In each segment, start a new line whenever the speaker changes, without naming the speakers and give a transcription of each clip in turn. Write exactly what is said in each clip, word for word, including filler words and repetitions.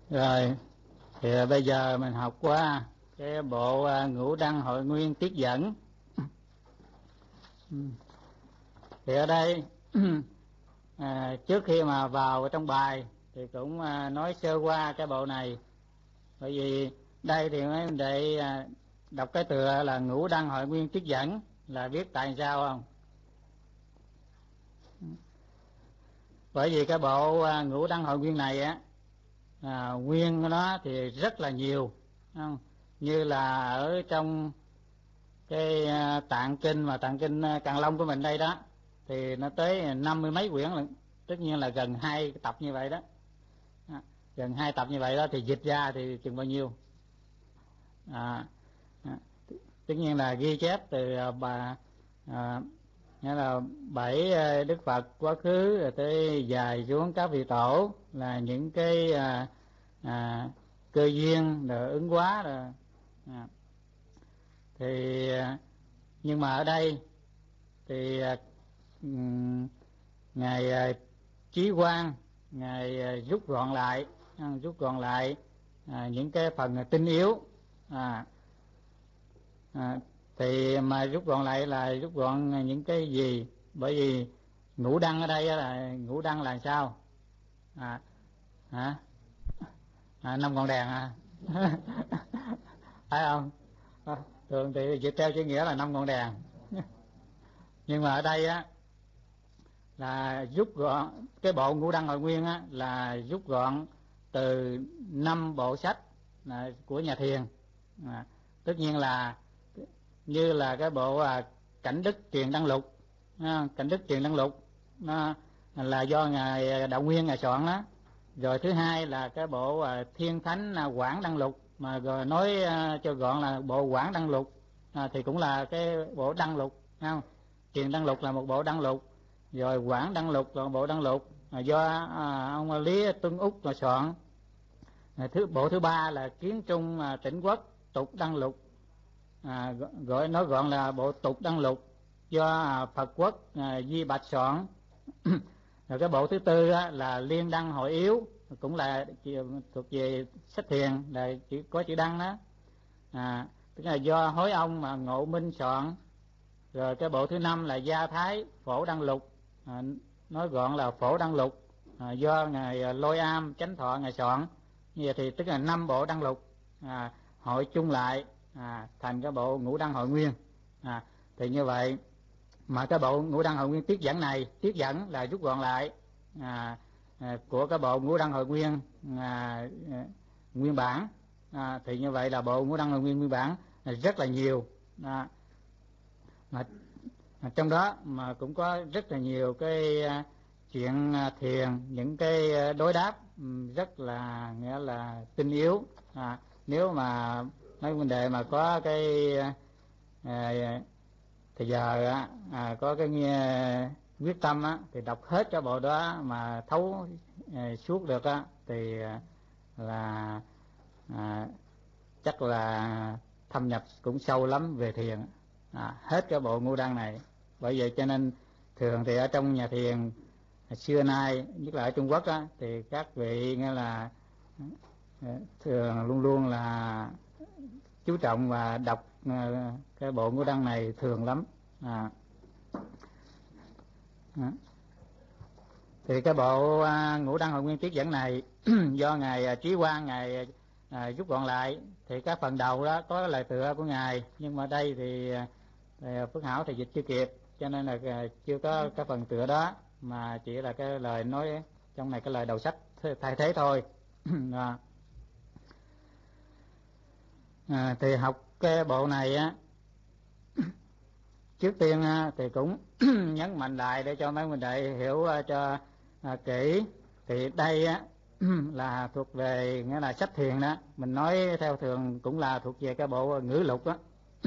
Rồi thì bây giờ mình học qua cái bộ Ngũ Đăng Hội Nguyên Tiết Dẫn. Thì ở đây à, trước khi mà vào trong bài thì cũng à, nói sơ qua cái bộ này, bởi vì đây thì mấy huynh đệ à, đọc cái tựa là Ngũ Đăng Hội Nguyên Tiết Dẫn là biết tại sao không? Bởi vì cái bộ à, Ngũ Đăng Hội Nguyên này á, à, nguyên của nó thì rất là nhiều, không? Như là ở trong cái à, tạng kinh mà tạng kinh à, Càn Long của mình đây đó, thì nó tới năm mươi mấy quyển lận, tất nhiên là gần hai tập như vậy đó. À, gần hai tập như vậy đó thì dịch ra thì chừng bao nhiêu? À, à, tất nhiên là ghi chép từ à, bà à, nghĩa là bảy à, Đức Phật quá khứ rồi tới dài xuống các vị tổ, là những cái à, à, cơ duyên rồi ứng hóa rồi. À, thì à, nhưng mà ở đây thì à, um, ngài à, Chí Quang ngài à, rút gọn lại, à, rút gọn lại à, những cái phần tinh yếu. À, à, thì mà rút gọn lại là rút gọn những cái gì? Bởi vì ngũ đăng ở đây là ngũ đăng là sao? À, hả? À, năm ngọn đèn à? Phải không? À, thường thì dịch theo chữ nghĩa là năm ngọn đèn. Nhưng mà ở đây á là rút gọn cái bộ Ngũ Đăng Hội Nguyên á, là rút gọn từ năm bộ sách là của nhà Thiền. À, tất nhiên là như là cái bộ à, Cảnh Đức Truyền Đăng Lục, à, Cảnh Đức Truyền Đăng Lục nó là do ngài Đạo Nguyên ngài soạn đó. Rồi thứ hai là cái bộ à, Thiên Thánh à, Quảng Đăng Lục, mà rồi nói à, cho gọn là bộ Quảng Đăng Lục, à, thì cũng là cái bộ Đăng Lục, không? Truyền Đăng Lục là một bộ Đăng Lục, rồi Quảng Đăng Lục là một bộ Đăng Lục à, do à, ông Lý Tuân Úc mà soạn. À, thứ bộ thứ ba là Kiến Trung à, Tỉnh Quốc Tục Đăng Lục, à, gọi nói gọn là bộ Tục Đăng Lục do à, Phật Quốc à, Di Bạch soạn. Rồi cái bộ thứ tư á, là Liên Đăng Hội Yếu, cũng là thuộc về sách Thiền, là chỉ có chữ đăng đó, à, tức là do Hối Ông mà Ngộ Minh soạn. Rồi cái bộ thứ năm là Gia Thái Phổ Đăng Lục, à, nói gọn là Phổ Đăng Lục, à, do ngài Lôi Am Chánh Thọ ngài soạn. Như vậy thì tức là năm bộ Đăng Lục à, hội chung lại à, thành cái bộ Ngũ Đăng Hội Nguyên. À, thì như vậy mà cái bộ Ngũ Đăng Hội Nguyên Tiết Dẫn này, Tiết Dẫn là rút gọn lại à, à, của cái bộ Ngũ Đăng Hội Nguyên à, à, nguyên bản. À, thì như vậy là bộ Ngũ Đăng Hội Nguyên nguyên bản là rất là nhiều. À, mà, mà trong đó mà cũng có rất là nhiều cái à, chuyện à, thiền, những cái à, đối đáp um, rất là nghĩa là tinh yếu. À, nếu mà mấy vấn đề mà có cái à, thì giờ á, à, có cái nghe, quyết tâm á, thì đọc hết cái bộ đó mà thấu à, suốt được á, thì à, là à, chắc là thâm nhập cũng sâu lắm về thiền. À, hết cái bộ Ngũ Đăng này. Bởi vậy cho nên thường thì ở trong nhà thiền xưa nay, nhất là ở Trung Quốc á, thì các vị nghe là thường luôn luôn là chú trọng và đọc cái bộ Ngũ Đăng này thường lắm. À, thì cái bộ à, Ngũ Đăng Hội Nguyên Tiết Dẫn này do ngài à, Trí Quang ngài à, rút gọn lại. Thì các phần đầu đó có lời tựa của ngài, nhưng mà đây thì, thì Phước Hảo thì dịch chưa kịp, cho nên là à, chưa có cái phần tựa đó, mà chỉ là cái lời nói trong này, cái lời đầu sách thay thế thôi. À, à, thì học cái bộ này á, trước tiên thì cũng nhấn mạnh lại để cho mấy huynh đệ hiểu cho à, kỹ. Thì đây á là thuộc về nghĩa là sách thiền đó, mình nói theo thường cũng là thuộc về cái bộ ngữ lục đó.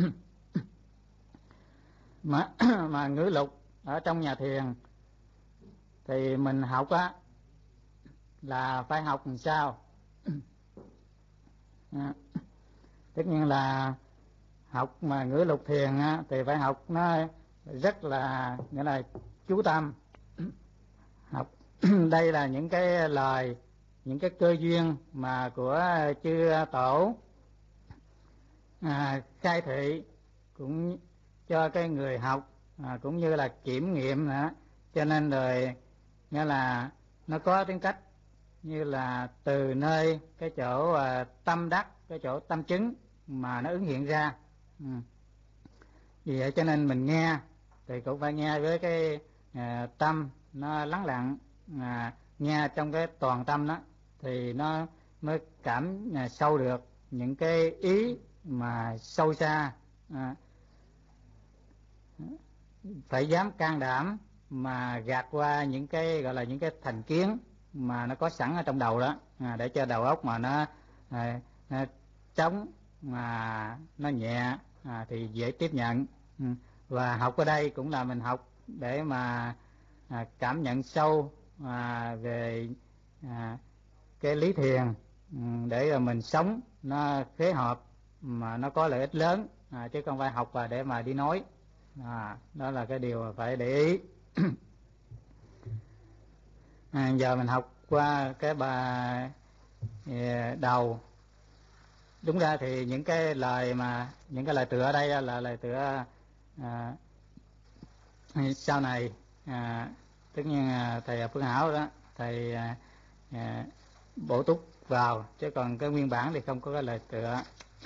mà mà ngữ lục ở trong nhà thiền thì mình học á là phải học làm sao? À, tất nhiên là học mà ngữ lục thiền á, thì phải học nó rất là nghĩa là chú tâm. Học đây là những cái lời những cái cơ duyên mà của chư tổ à, khai thị cũng cho cái người học à, cũng như là kiểm nghiệm nữa, cho nên rồi nghĩa là nó có tính cách như là từ nơi cái chỗ à, tâm đắc, cái chỗ tâm chứng mà nó ứng hiện ra. Ừ. Vì vậy cho nên mình nghe thì cũng phải nghe với cái à, tâm nó lắng lặng, à, nghe trong cái toàn tâm đó thì nó mới cảm à, sâu được những cái ý mà sâu xa. À, phải dám can đảm mà gạt qua những cái gọi là những cái thành kiến mà nó có sẵn ở trong đầu đó, à, để cho đầu óc mà nó, à, nó trống, mà nó nhẹ, à, thì dễ tiếp nhận. Ừ. Và học ở đây cũng là mình học để mà à, cảm nhận sâu à, về à, cái lý thiền, ừ, để rồi mình sống nó khế hợp mà nó có lợi ích lớn, à, chứ không phải học và để mà đi nói. À, đó là cái điều phải để ý. À, giờ mình học qua cái bài đầu. Đúng ra thì những cái lời mà những cái lời tựa ở đây là lời tựa à, sau này, à, tất nhiên à, thầy Phương Hảo đó thầy à, à, bổ túc vào, chứ còn cái nguyên bản thì không có cái lời tựa.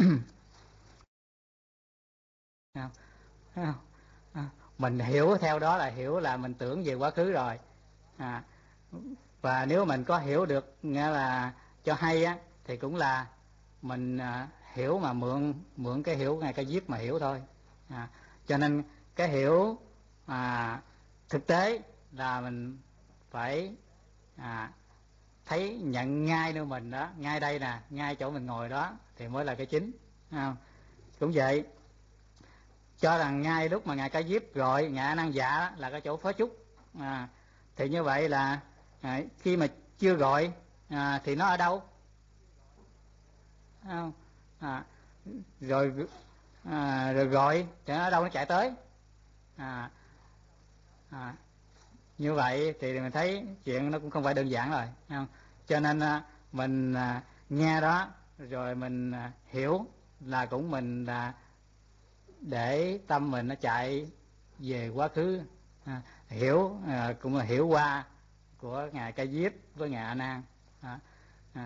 Mình hiểu theo đó là hiểu là mình tưởng về quá khứ rồi, à, và nếu mình có hiểu được nghĩa là cho hay á thì cũng là mình à, hiểu mà mượn mượn cái hiểu ngay cái viết mà hiểu thôi. À, cho nên cái hiểu à, thực tế là mình phải à, thấy nhận ngay nơi mình đó, ngay đây nè, ngay chỗ mình ngồi đó thì mới là cái chính. À, cũng vậy, cho rằng ngay lúc mà ngài Ca Diếp gọi ngài A Nan Dạ là cái chỗ phó chúc, à, thì như vậy là à, khi mà chưa gọi à, thì nó ở đâu? À, à, rồi à, rồi gọi thì nó ở đâu, nó chạy tới. À, à, như vậy thì mình thấy chuyện nó cũng không phải đơn giản rồi, không? Cho nên à, mình à, nghe đó rồi mình à, hiểu là cũng mình là để tâm mình nó chạy về quá khứ, à, hiểu à, cũng là hiểu qua của ngài Ca Diếp với ngài A Nan. À, à,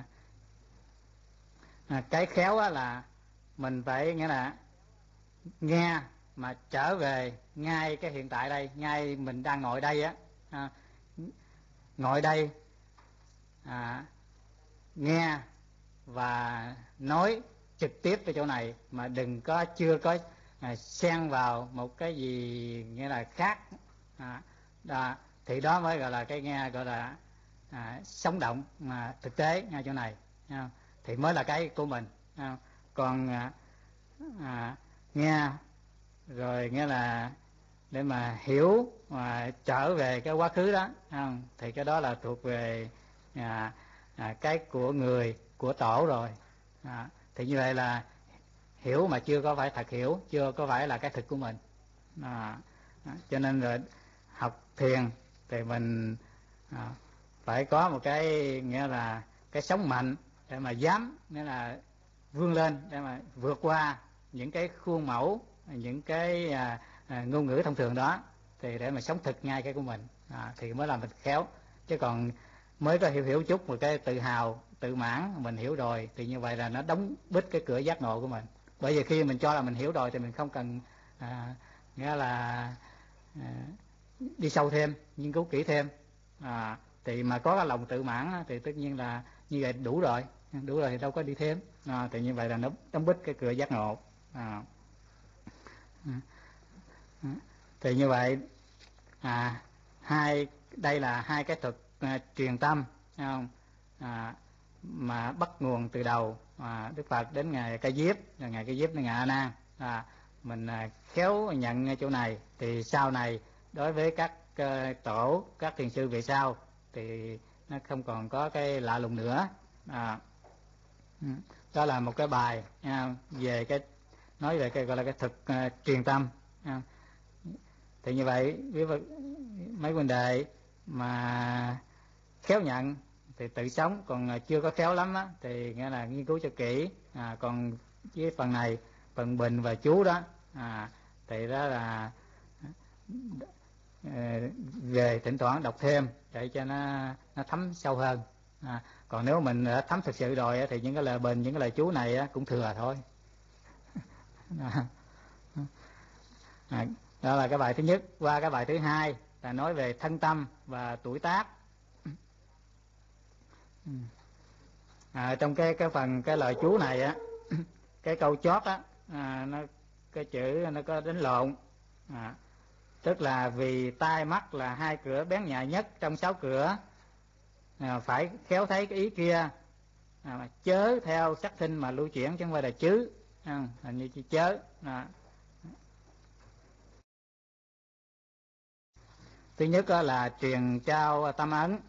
à, cái khéo á là mình phải nghĩa là nghe mà trở về ngay cái hiện tại đây, ngay mình đang ngồi đây á, à, ngồi đây à, nghe và nói trực tiếp cái chỗ này, mà đừng có chưa có à, xen vào một cái gì nghĩa là khác, à, đó, thì đó mới gọi là cái nghe gọi là à, sống động mà thực tế ngay chỗ này, à, thì mới là cái của mình. À, còn à, à, nghe rồi nghĩa là để mà hiểu mà trở về cái quá khứ đó, không? Thì cái đó là thuộc về à, à, cái của người của tổ rồi. À, thì như vậy là hiểu mà chưa có phải thật hiểu, chưa có phải là cái thực của mình. À, cho nên rồi học thiền thì mình à, phải có một cái nghĩa là cái sống mạnh để mà dám nghĩa là vươn lên, để mà vượt qua những cái khuôn mẫu, những cái à, à, ngôn ngữ thông thường đó, thì để mà sống thực ngay cái của mình, à, thì mới làm mình khéo. Chứ còn mới có hiểu hiểu chút một cái tự hào tự mãn mình hiểu rồi thì như vậy là nó đóng bít cái cửa giác ngộ của mình. Bởi vì khi mình cho là mình hiểu rồi thì mình không cần à, nghĩa là à, đi sâu thêm, nghiên cứu kỹ thêm, à, thì mà có cái lòng tự mãn thì tất nhiên là như vậy đủ rồi, đủ rồi thì đâu có đi thêm, à, thì như vậy là nó đóng bít cái cửa giác ngộ. À, thì như vậy à, hai đây là hai cái thuật à, truyền tâm, không? À, mà bắt nguồn từ đầu à, Đức Phật đến ngài Ca Diếp, rồi ngài Ca Diếp đến ngài A Nan, à, mình à, khéo nhận ngay chỗ này thì sau này đối với các uh, tổ các thiền sư về sau thì nó không còn có cái lạ lùng nữa. À, đó là một cái bài à, về cái nói về cái gọi là cái thực uh, truyền tâm. À, thì như vậy với mấy vấn đề mà khéo nhận thì tự sống, còn chưa có khéo lắm á thì nghĩa là nghiên cứu cho kỹ. À, còn với phần này, phần bình và chú đó, à, thì đó là về thỉnh thoảng đọc thêm để cho nó nó thấm sâu hơn. À, còn nếu mình đã thấm thực sự rồi thì những cái lời bình, những cái lời chú này cũng thừa thôi. À, đó là cái bài thứ nhất. Qua cái bài thứ hai là nói về thân tâm và tuổi tác. À, trong cái cái phần cái lời chú này á, cái câu chót á, à, nó cái chữ nó có đánh lộn. À, tức là vì tai mắt là hai cửa bén nhạy nhất trong sáu cửa, à, phải khéo thấy cái ý kia, à, chớ theo sắc thinh mà lưu chuyển chứ không phải là chứ, à, hình như chỉ chớ. À. Thứ nhất là truyền trao tâm ấn.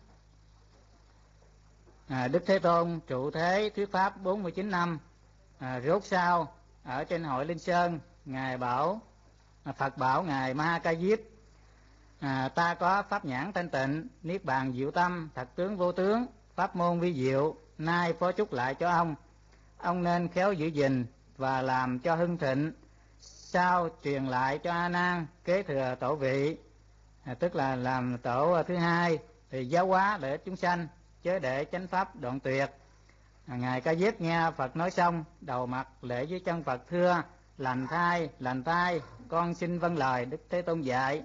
À, Đức Thế Tôn trụ thế thuyết pháp bốn mươi chín năm, à, rốt sau ở trên hội Linh Sơn, ngài bảo à, Phật bảo ngài Ma Ha Ca Diếp, à, ta có pháp nhãn thanh tịnh, niết bàn diệu tâm, thật tướng vô tướng, pháp môn vi diệu, nay phó chúc lại cho ông. Ông nên khéo giữ gìn và làm cho hưng thịnh, sau truyền lại cho A Nan kế thừa tổ vị, à, tức là làm tổ thứ hai, thì giáo hóa để chúng sanh, chớ để chánh pháp đoạn tuyệt. À, ngài Ca Diếp nghe Phật nói xong, đầu mặt lễ với chân Phật thưa: lành thai lành thai, con xin vâng lời Đức Thế Tôn dạy.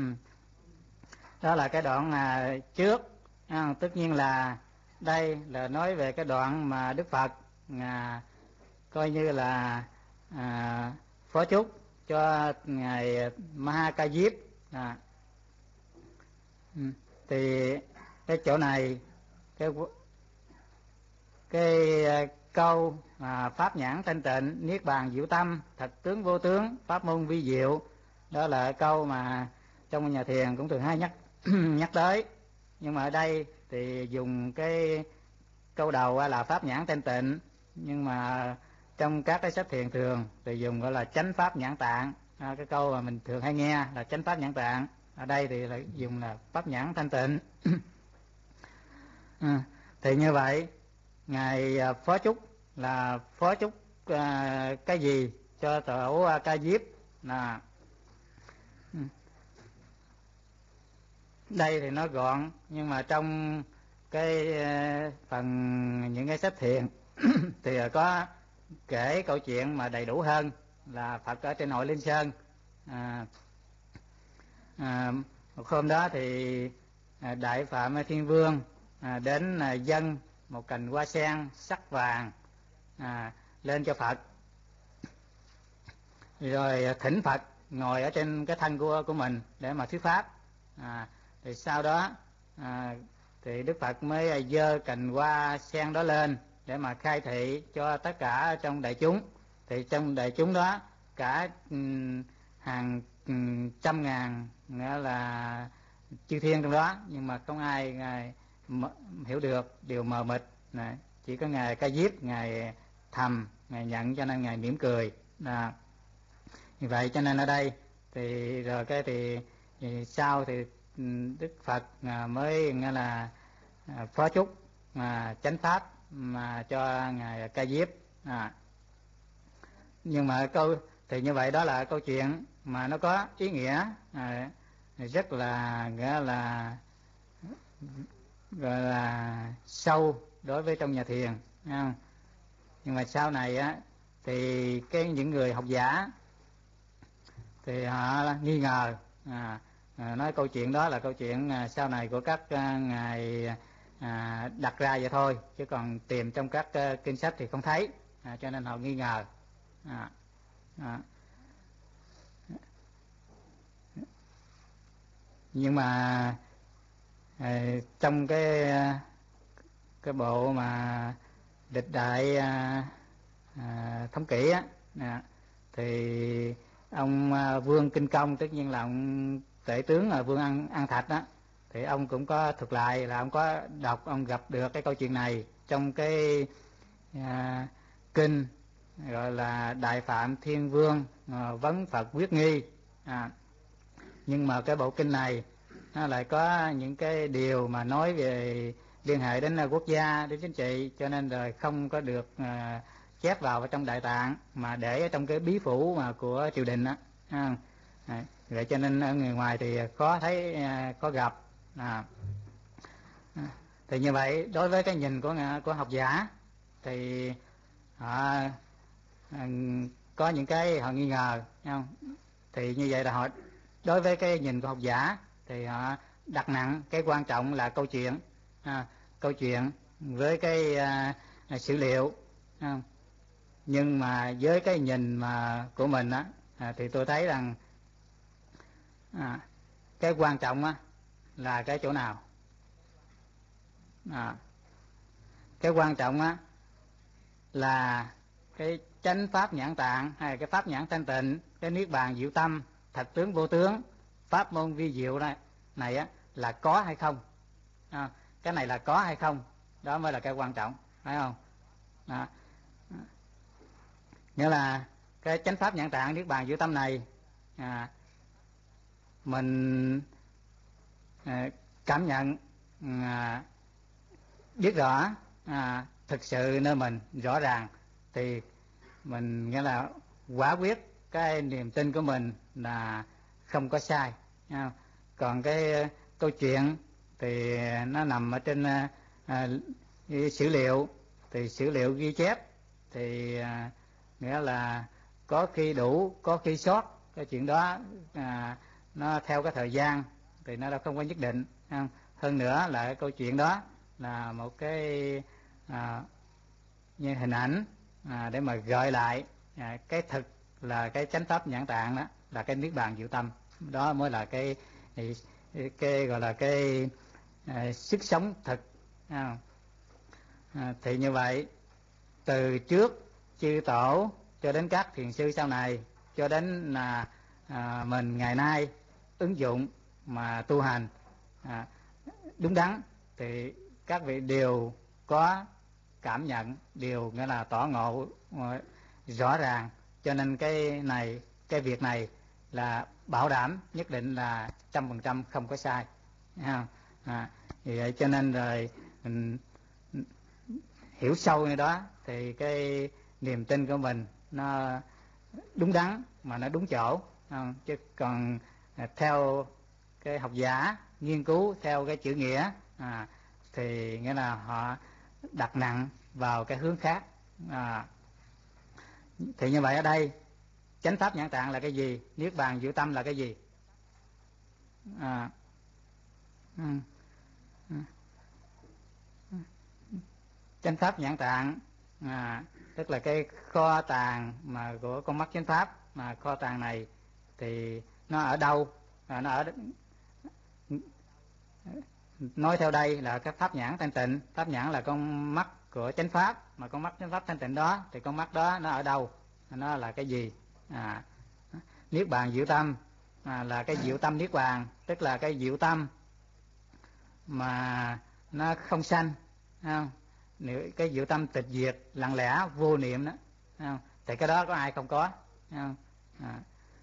Đó là cái đoạn à, trước. À, tất nhiên là đây là nói về cái đoạn mà Đức Phật à, coi như là à, phó chúc cho ngài Ma Ha Ca Diếp. À, thì cái chỗ này cái cái câu à, pháp nhãn thanh tịnh, niết bàn diệu tâm, thật tướng vô tướng, pháp môn vi diệu, đó là câu mà trong nhà thiền cũng thường hay nhắc nhắc tới. Nhưng mà ở đây thì dùng cái câu đầu là pháp nhãn thanh tịnh, nhưng mà trong các cái sách thiền thường thì dùng gọi là chánh pháp nhãn tạng. À, cái câu mà mình thường hay nghe là chánh pháp nhãn tạng, ở đây thì là dùng là pháp nhãn thanh tịnh. À, thì như vậy ngài phó chúc là phó chúc à, cái gì cho tổ Ca Diếp là đây thì nó gọn, nhưng mà trong cái phần những cái sách thiền thì có kể câu chuyện mà đầy đủ hơn, là Phật ở trên hội Linh Sơn. À, à, một hôm đó thì Đại Phạm Thiên Vương à, đến à, dâng một cành hoa sen sắc vàng à, lên cho Phật, rồi thỉnh Phật ngồi ở trên cái thân của của mình để mà thuyết pháp. À, thì sau đó à, thì Đức Phật mới giơ cành hoa sen đó lên để mà khai thị cho tất cả trong đại chúng. Thì trong đại chúng đó cả um, hàng um, trăm ngàn nghĩa là chư thiên trong đó, nhưng mà không ai ngài hiểu được, điều mờ mịt này. Chỉ có ngài Ca Diếp ngài thầm, ngài nhận, cho nên ngài mỉm cười. À, như vậy cho nên ở đây thì rồi cái thì, thì sau thì Đức Phật mới nghe là phó chúc mà chánh pháp mà cho ngài Ca Diếp. À, nhưng mà câu thì như vậy đó là câu chuyện mà nó có ý nghĩa à, rất là nghĩa là gọi là sâu đối với trong nhà thiền, không? Nhưng mà sau này á thì cái những người học giả thì họ nghi ngờ, à, à, nói câu chuyện đó là câu chuyện à, sau này của các à, ngài à, đặt ra vậy thôi, chứ còn tìm trong các à, kinh sách thì không thấy, à, cho nên họ nghi ngờ. À, à. Nhưng mà à, trong cái cái bộ mà Lịch Đại à, à, Thống Kỷ á, à, thì ông à, Vương Kinh Công, tất nhiên là ông tể tướng là Vương An, An Thạch đó, thì ông cũng có thuật lại là ông có đọc, ông gặp được cái câu chuyện này trong cái à, kinh gọi là Đại Phạm Thiên Vương à, vấn Phật quyết nghi. À, nhưng mà cái bộ kinh này nó lại có những cái điều mà nói về liên hệ đến quốc gia, đến chính trị, cho nên rồi không có được à, chép vào trong Đại Tạng mà để ở trong cái bí phủ mà của triều đình đó. À, vậy cho nên ở người ngoài thì khó thấy, à, có gặp. À, thì như vậy đối với cái nhìn của của học giả thì họ à, có những cái họ nghi ngờ, không? Thì như vậy là họ đối với cái nhìn của học giả thì họ đặt nặng cái quan trọng là câu chuyện, à, câu chuyện với cái à, sử liệu, không? Nhưng mà với cái nhìn mà của mình á, à, thì tôi thấy rằng à, cái quan trọng á là cái chỗ nào? À, cái quan trọng á là cái chánh pháp nhãn tạng, hay cái pháp nhãn thanh tịnh, cái niết bàn diệu tâm, thật tướng vô tướng, pháp môn vi diệu này này á là có hay không? À, cái này là có hay không, đó mới là cái quan trọng, phải không? À, nghĩa là cái chánh pháp nhãn tạng niết bàn diệu tâm này, à, mình à, cảm nhận, à, biết rõ, à, thực sự nơi mình rõ ràng thì mình nghĩa là quả quyết cái niềm tin của mình là không có sai. Còn cái câu chuyện thì nó nằm ở trên à, sử liệu, thì sử liệu ghi chép thì à, nghĩa là có khi đủ, có khi sót. Cái chuyện đó à, nó theo cái thời gian thì nó đã không có nhất định. Hơn nữa là cái câu chuyện đó là một cái à, như hình ảnh à, để mà gợi lại à, cái thực là cái chánh pháp nhãn tạng, đó là cái niết bàn diệu tâm, đó mới là cái cái, cái gọi là cái à, sức sống thực. À, à, thì như vậy từ trước chư tổ cho đến các thiền sư sau này, cho đến là à, mình ngày nay ứng dụng mà tu hành à, đúng đắn thì các vị đều có cảm nhận, đều nghĩa là tỏ ngộ rõ ràng. Cho nên cái này, cái việc này là bảo đảm nhất định là trăm phần trăm không có sai. À, vì vậy cho nên rồi mình hiểu sâu như đó thì cái niềm tin của mình nó đúng đắn mà nó đúng chỗ. Không? Chứ còn theo cái học giả nghiên cứu theo cái chữ nghĩa à, thì nghĩa là họ đặt nặng vào cái hướng khác. À, thì như vậy ở đây chánh pháp nhãn tạng là cái gì, niết bàn diệu tâm là cái gì? À, ừ, ừ, chánh pháp nhãn tạng à, tức là cái kho tàng mà của con mắt chánh pháp, mà kho tàng này thì nó ở đâu? À, nó ở nói theo đây là cái pháp nhãn thanh tịnh. Pháp nhãn là con mắt của chánh pháp, mà con mắt chánh pháp thanh tịnh đó thì con mắt đó nó ở đâu, nó là cái gì? À, niết bàn diệu tâm à, là cái diệu tâm niết bàn, tức là cái diệu tâm mà nó không sanh, không? Nếu cái diệu tâm tịch diệt lặng lẽ vô niệm đó, không? Thì cái đó có ai không có, không? À,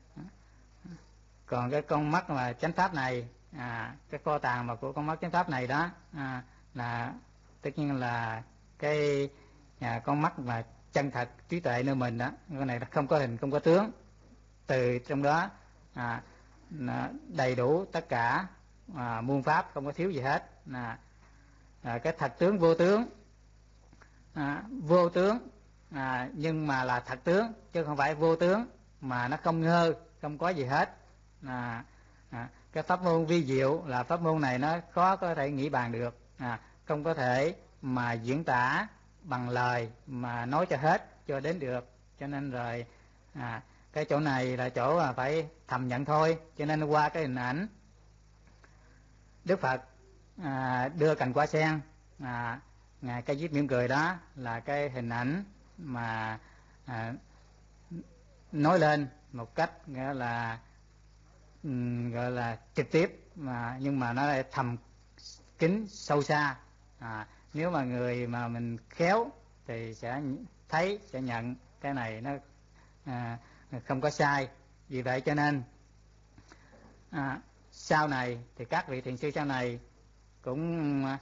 còn cái con mắt mà chánh pháp này à, cái kho tàng mà của con mắt chánh pháp này đó à, là tất nhiên là cái à, con mắt mà chân thật trí tuệ nơi mình đó, cái này là không có hình không có tướng, từ trong đó à, đầy đủ tất cả à, muôn pháp, không có thiếu gì hết. À, à, cái thật tướng vô tướng, à, vô tướng à, nhưng mà là thật tướng, chứ không phải vô tướng mà nó không ngơ, không có gì hết. À, à, cái pháp môn vi diệu là pháp môn này nó khó có thể nghĩ bàn được, à, không có thể mà diễn tả bằng lời mà nói cho hết cho đến được. Cho nên rồi à, cái chỗ này là chỗ là phải thầm nhận thôi. Cho nên qua cái hình ảnh Đức Phật à, đưa cành hoa sen, à, ngài Ca Diếp mỉm cười, đó là cái hình ảnh mà à, nói lên một cách nghĩa là um, gọi là trực tiếp, mà nhưng mà nó lại thầm kín sâu xa. À, nếu mà người mà mình khéo thì sẽ thấy, sẽ nhận cái này nó à, không có sai. Vì vậy cho nên à, sau này thì các vị thiền sư sau này cũng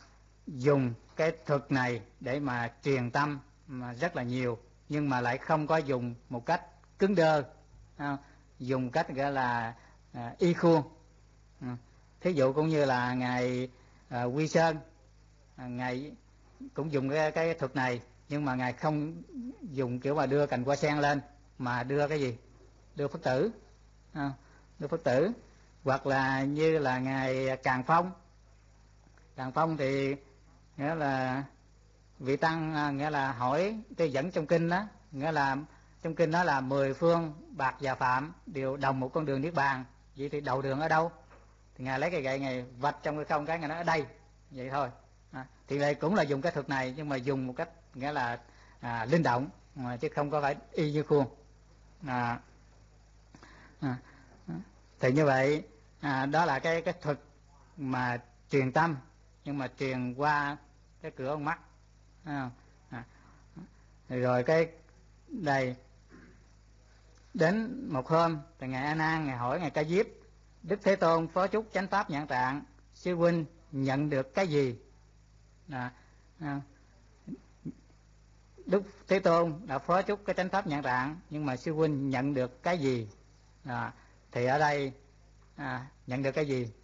dùng cái thuật này để mà truyền tâm mà rất là nhiều, nhưng mà lại không có dùng một cách cứng đơ, à, dùng cách gọi là à, y khuôn. À, thí dụ cũng như là ngài à, Quy Sơn, à, ngài cũng dùng cái, cái thuật này, nhưng mà ngài không dùng kiểu mà đưa cành hoa sen lên, mà đưa cái gì, đưa Phật tử, à, đưa Phật tử. Hoặc là như là ngài Càn Phong, Càn Phong thì nghĩa là vị tăng, à, nghĩa là hỏi cái dẫn trong kinh đó, nghĩa là trong kinh đó là mười phương bạc và phạm đều đồng một con đường niết bàn, vậy thì đầu đường ở đâu? Thì ngài lấy cái gậy ngài vạch trong cái không, cái ngài nói ở đây, vậy thôi. À, thì đây cũng là dùng cái thuật này, nhưng mà dùng một cách nghĩa là à, linh động, mà chứ không có phải y như khuôn. À, à, thì như vậy, à, đó là cái cái thuật mà truyền tâm, nhưng mà truyền qua cái cửa con mắt. À, à, rồi cái đây đến một hôm thì ngài A Nan ngài hỏi ngài Ca Diếp: Đức Thế Tôn phó chúc chánh pháp nhãn tạng, sư huynh nhận được cái gì? À, à, Đức Thế Tôn đã phó chúc cái chánh pháp nhãn tạng, nhưng mà sư huynh nhận được cái gì? À, thì ở đây à, nhận được cái gì?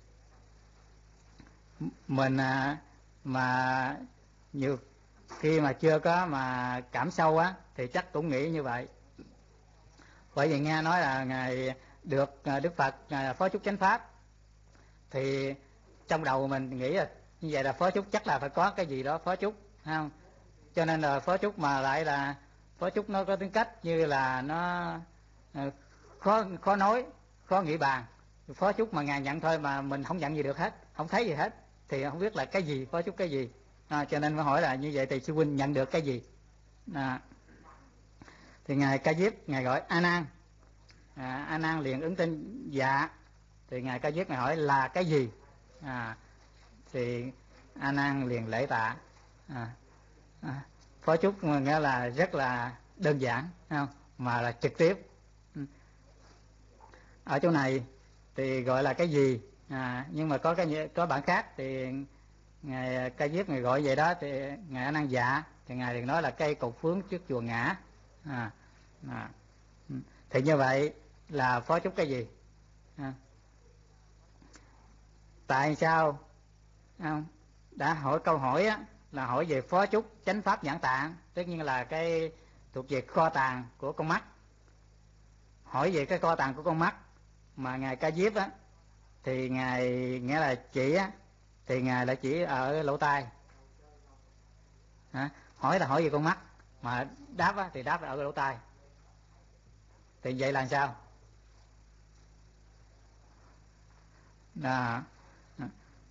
Mình à, mà nhiều khi mà chưa có mà cảm sâu á thì chắc cũng nghĩ như vậy. Bởi vì nghe nói là ngài được Đức Phật ngài phó chúc chánh pháp, thì trong đầu mình nghĩ là như vậy là phó chúc chắc là phải có cái gì đó phó chúc, không? Cho nên là phó chúc mà lại là phó chúc nó có tính cách như là nó khó khó nói, khó nghĩ bàn. Phó chúc mà ngài nhận thôi mà mình không nhận gì được hết, không thấy gì hết, thì không biết là cái gì, phó chúc cái gì. À, cho nên mới hỏi là như vậy thì sư huynh nhận được cái gì? À, thì ngài Ca Diếp ngài gọi A Nan, à, A Nan liền ứng tên dạ. Thì ngài Ca Diếp ngài hỏi là cái gì? À, thì A Nan liền lễ tạ. À, à, phó chúc nghĩa là rất là đơn giản, không? Mà là trực tiếp. Ở chỗ này thì gọi là cái gì? À, nhưng mà có cái có bản khác thì ngài Ca Diếp ngài gọi vậy đó, thì ngài A Nan dạ, thì ngài liền nói là cây cột phướng trước chùa Ngã. À, à, thì như vậy là phó chúc cái gì? À, tại sao à, đã hỏi câu hỏi á, là hỏi về phó chúc chánh pháp nhãn tạng, tất nhiên là cái thuộc về kho tàng của con mắt. Hỏi về cái kho tàng của con mắt mà ngài Ca Diếp á, thì ngài nghĩa là chỉ á, thì ngài lại chỉ ở lỗ tai. À, hỏi là hỏi về con mắt, mà đáp á, thì đáp là ở lỗ tai. Thì vậy là sao? À, à.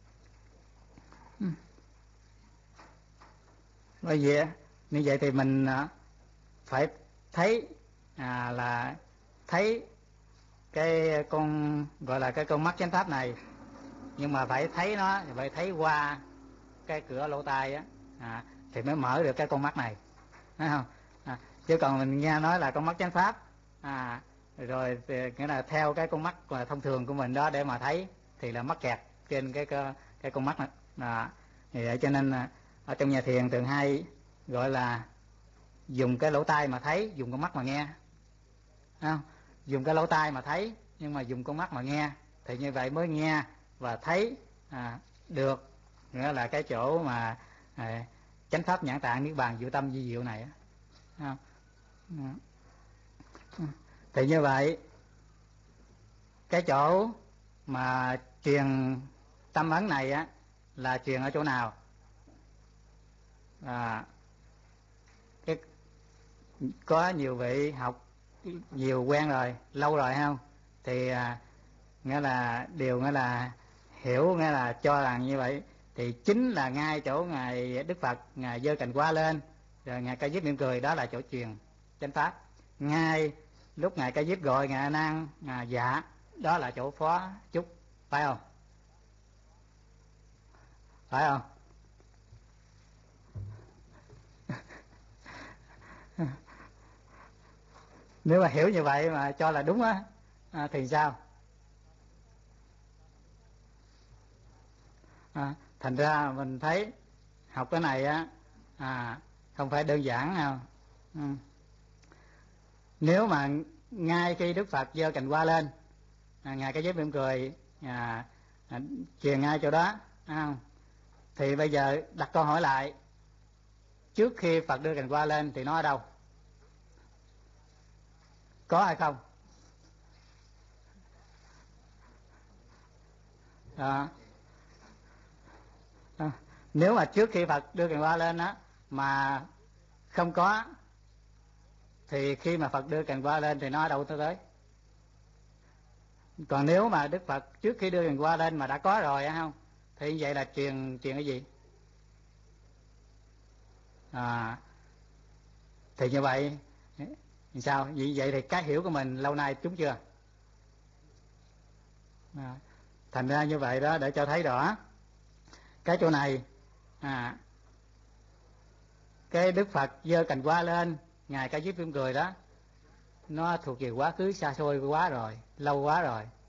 Bởi vì như vậy thì mình phải thấy à, là thấy cái con gọi là cái con mắt chánh pháp này, nhưng mà phải thấy nó, phải thấy qua cái cửa lỗ tai á, à, thì mới mở được cái con mắt này, thấy không? À, chứ còn mình nghe nói là con mắt chánh pháp, à, rồi thì, nghĩa là theo cái con mắt thông thường của mình đó để mà thấy, thì là mắc kẹt trên cái cái, cái con mắt này. À, thì vậy cho nên ở trong nhà thiền thường hay gọi là dùng cái lỗ tai mà thấy, dùng con mắt mà nghe, không? Dùng cái lỗ tai mà thấy, nhưng mà dùng con mắt mà nghe, thì như vậy mới nghe và thấy à, được, nghĩa là cái chỗ mà à, chánh pháp nhãn tạng niết bàn diệu tâm di diệu này, không? Thì như vậy cái chỗ mà truyền tâm ấn này á là truyền ở chỗ nào? À, cái, có nhiều vị học nhiều quen rồi, lâu rồi không? Thì à, nghĩa là điều nghĩa là hiểu, nghĩa là cho rằng như vậy thì chính là ngay chỗ ngài Đức Phật ngài giơ cành hoa lên, rồi ngài Ca Diếp mỉm cười, đó là chỗ truyền chánh pháp. Ngay lúc ngài Ca Diếp gọi ngài A Nan à, dạ, đó là chỗ phó chúc, phải không? Phải không? Nếu mà hiểu như vậy mà cho là đúng á, à, thì sao? À, thành ra mình thấy học cái này á à, không phải đơn giản nào. Ừ. Nếu mà ngay khi Đức Phật giơ cành hoa lên, à, ngài Cái Giới mỉm cười à, à, truyền ngay chỗ đó, à, thì bây giờ đặt câu hỏi lại, trước khi Phật đưa cành hoa lên thì nó ở đâu? Có hay không? À, à, nếu mà trước khi Phật đưa cành hoa lên á mà không có, thì khi mà Phật đưa cành hoa lên thì nó ở đâu tới? Còn nếu mà Đức Phật trước khi đưa cành hoa lên mà đã có rồi á không, thì như vậy là truyền truyền cái gì? À, thì như vậy sao? Vậy, vậy thì cái hiểu của mình lâu nay trúng chưa? À, thành ra như vậy đó, để cho thấy rõ cái chỗ này. À, cái Đức Phật giơ cành hoa lên, ngài Cái Giới mỉm cười đó, nó thuộc về quá khứ xa xôi quá rồi, lâu quá rồi.